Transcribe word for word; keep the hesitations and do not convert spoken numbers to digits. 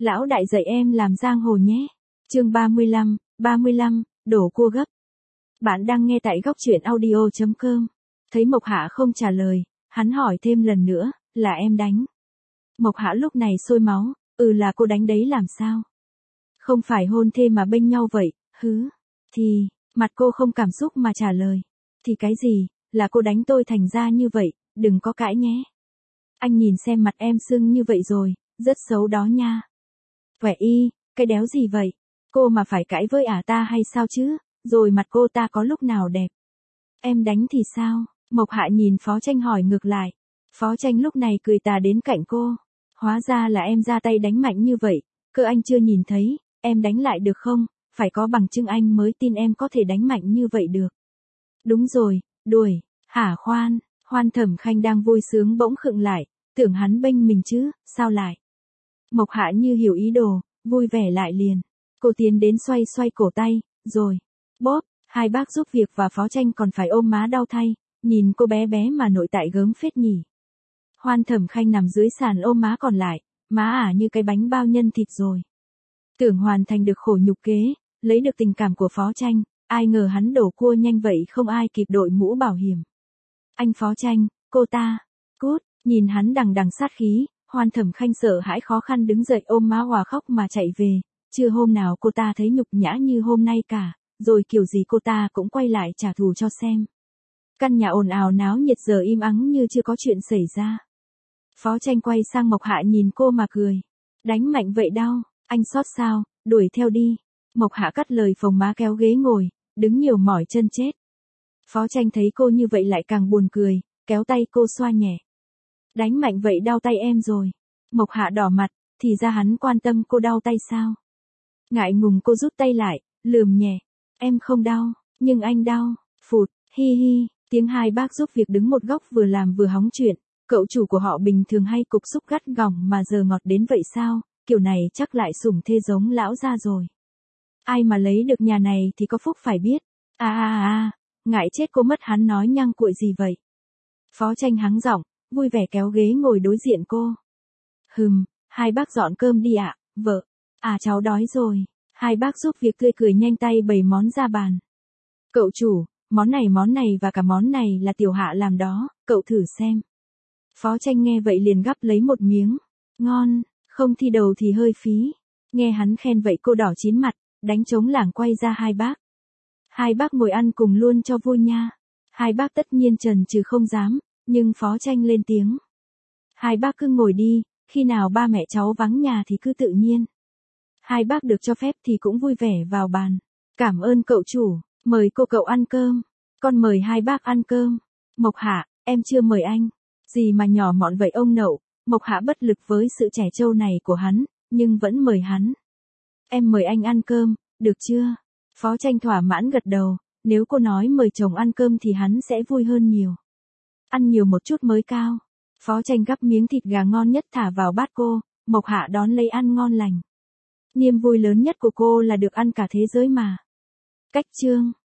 Lão đại dạy em làm giang hồ nhé. Chương ba mươi lăm, ba mươi lăm, đổ cua gấp. Bạn đang nghe tại góc truyện audio chấm com. Thấy Mộc Hạ không trả lời, hắn hỏi thêm lần nữa, là em đánh. Mộc Hạ lúc này sôi máu, ừ là cô đánh đấy làm sao? Không phải hôn thê mà bênh nhau vậy, hứ. Thì, mặt cô không cảm xúc mà trả lời. Thì cái gì, là cô đánh tôi thành ra như vậy, đừng có cãi nhé. Anh nhìn xem mặt em sưng như vậy rồi, rất xấu đó nha. Quẻ y, cái đéo gì vậy? Cô mà phải cãi với ả ta hay sao chứ? Rồi mặt cô ta có lúc nào đẹp? Em đánh thì sao? Mộc Hạ nhìn Phó Tranh hỏi ngược lại. Phó Tranh lúc này cười tà đến cạnh cô. Hóa ra là em ra tay đánh mạnh như vậy, cơ anh chưa nhìn thấy, em đánh lại được không? Phải có bằng chứng anh mới tin em có thể đánh mạnh như vậy được. Đúng rồi, đuổi, hả khoan, Hoan Thẩm Khanh đang vui sướng bỗng khựng lại, tưởng hắn bênh mình chứ, sao lại? Mộc Hạ như hiểu ý đồ, vui vẻ lại liền. Cô tiến đến xoay xoay cổ tay, rồi, bóp, hai bác giúp việc và Phó Tranh còn phải ôm má đau thay, nhìn cô bé bé mà nội tại gớm phết nhỉ. Hoan Thẩm Khanh nằm dưới sàn ôm má còn lại, má ả như cái bánh bao nhân thịt rồi. Tưởng hoàn thành được khổ nhục kế, lấy được tình cảm của Phó Tranh, ai ngờ hắn đổ cua nhanh vậy không ai kịp đội mũ bảo hiểm. Anh Phó Tranh, cô ta, cút, nhìn hắn đằng đằng sát khí, Hoan Thẩm Khanh sợ hãi khó khăn đứng dậy ôm má hòa khóc mà chạy về, chưa hôm nào cô ta thấy nhục nhã như hôm nay cả, rồi kiểu gì cô ta cũng quay lại trả thù cho xem. Căn nhà ồn ào náo nhiệt giờ im ắng như chưa có chuyện xảy ra. Phó Tranh quay sang Mộc Hạ nhìn cô mà cười. Đánh mạnh vậy đau, anh xót sao, đuổi theo đi. Mộc Hạ cắt lời phồng má kéo ghế ngồi, đứng nhiều mỏi chân chết. Phó Tranh thấy cô như vậy lại càng buồn cười, kéo tay cô xoa nhẹ. Đánh mạnh vậy đau tay em rồi. Mộc Hạ đỏ mặt, thì ra hắn quan tâm cô đau tay sao. Ngại ngùng cô rút tay lại, lườm nhẹ. Em không đau, nhưng anh đau, phụt, hi hi, tiếng hai bác giúp việc đứng một góc vừa làm vừa hóng chuyện. Cậu chủ của họ bình thường hay cục xúc gắt gỏng mà giờ ngọt đến vậy sao, kiểu này chắc lại sủng thê giống lão ra rồi. Ai mà lấy được nhà này thì có phúc phải biết. À à à, ngại chết cô mất hắn nói nhăng cuội gì vậy. Phó Tranh hắng giọng, vui vẻ kéo ghế ngồi đối diện cô. Hừm, hai bác dọn cơm đi ạ, vợ. À cháu đói rồi. Hai bác giúp việc tươi cười nhanh tay bày món ra bàn. Cậu chủ, món này món này và cả món này là tiểu Hạ làm đó, cậu thử xem. Phó Tranh nghe vậy liền gắp lấy một miếng. Ngon, không thi đầu thì hơi phí. Nghe hắn khen vậy cô đỏ chín mặt, đánh trống lảng quay ra hai bác. Hai bác ngồi ăn cùng luôn cho vui nha. Hai bác tất nhiên chần chừ không dám, nhưng Phó Tranh lên tiếng. Hai bác cứ ngồi đi, khi nào ba mẹ cháu vắng nhà thì cứ tự nhiên. Hai bác được cho phép thì cũng vui vẻ vào bàn. Cảm ơn cậu chủ, mời cô cậu ăn cơm. Con mời hai bác ăn cơm. Mộc Hạ, em chưa mời anh. Gì mà nhỏ mọn vậy ông nậu. Mộc Hạ bất lực với sự trẻ trâu này của hắn, nhưng vẫn mời hắn. Em mời anh ăn cơm, được chưa? Phó Tranh thỏa mãn gật đầu, nếu cô nói mời chồng ăn cơm thì hắn sẽ vui hơn nhiều. Ăn nhiều một chút mới cao. Phó Tranh gắp miếng thịt gà ngon nhất thả vào bát cô, Mộc Hạ đón lấy ăn ngon lành. Niềm vui lớn nhất của cô là được ăn cả thế giới mà. Cách chương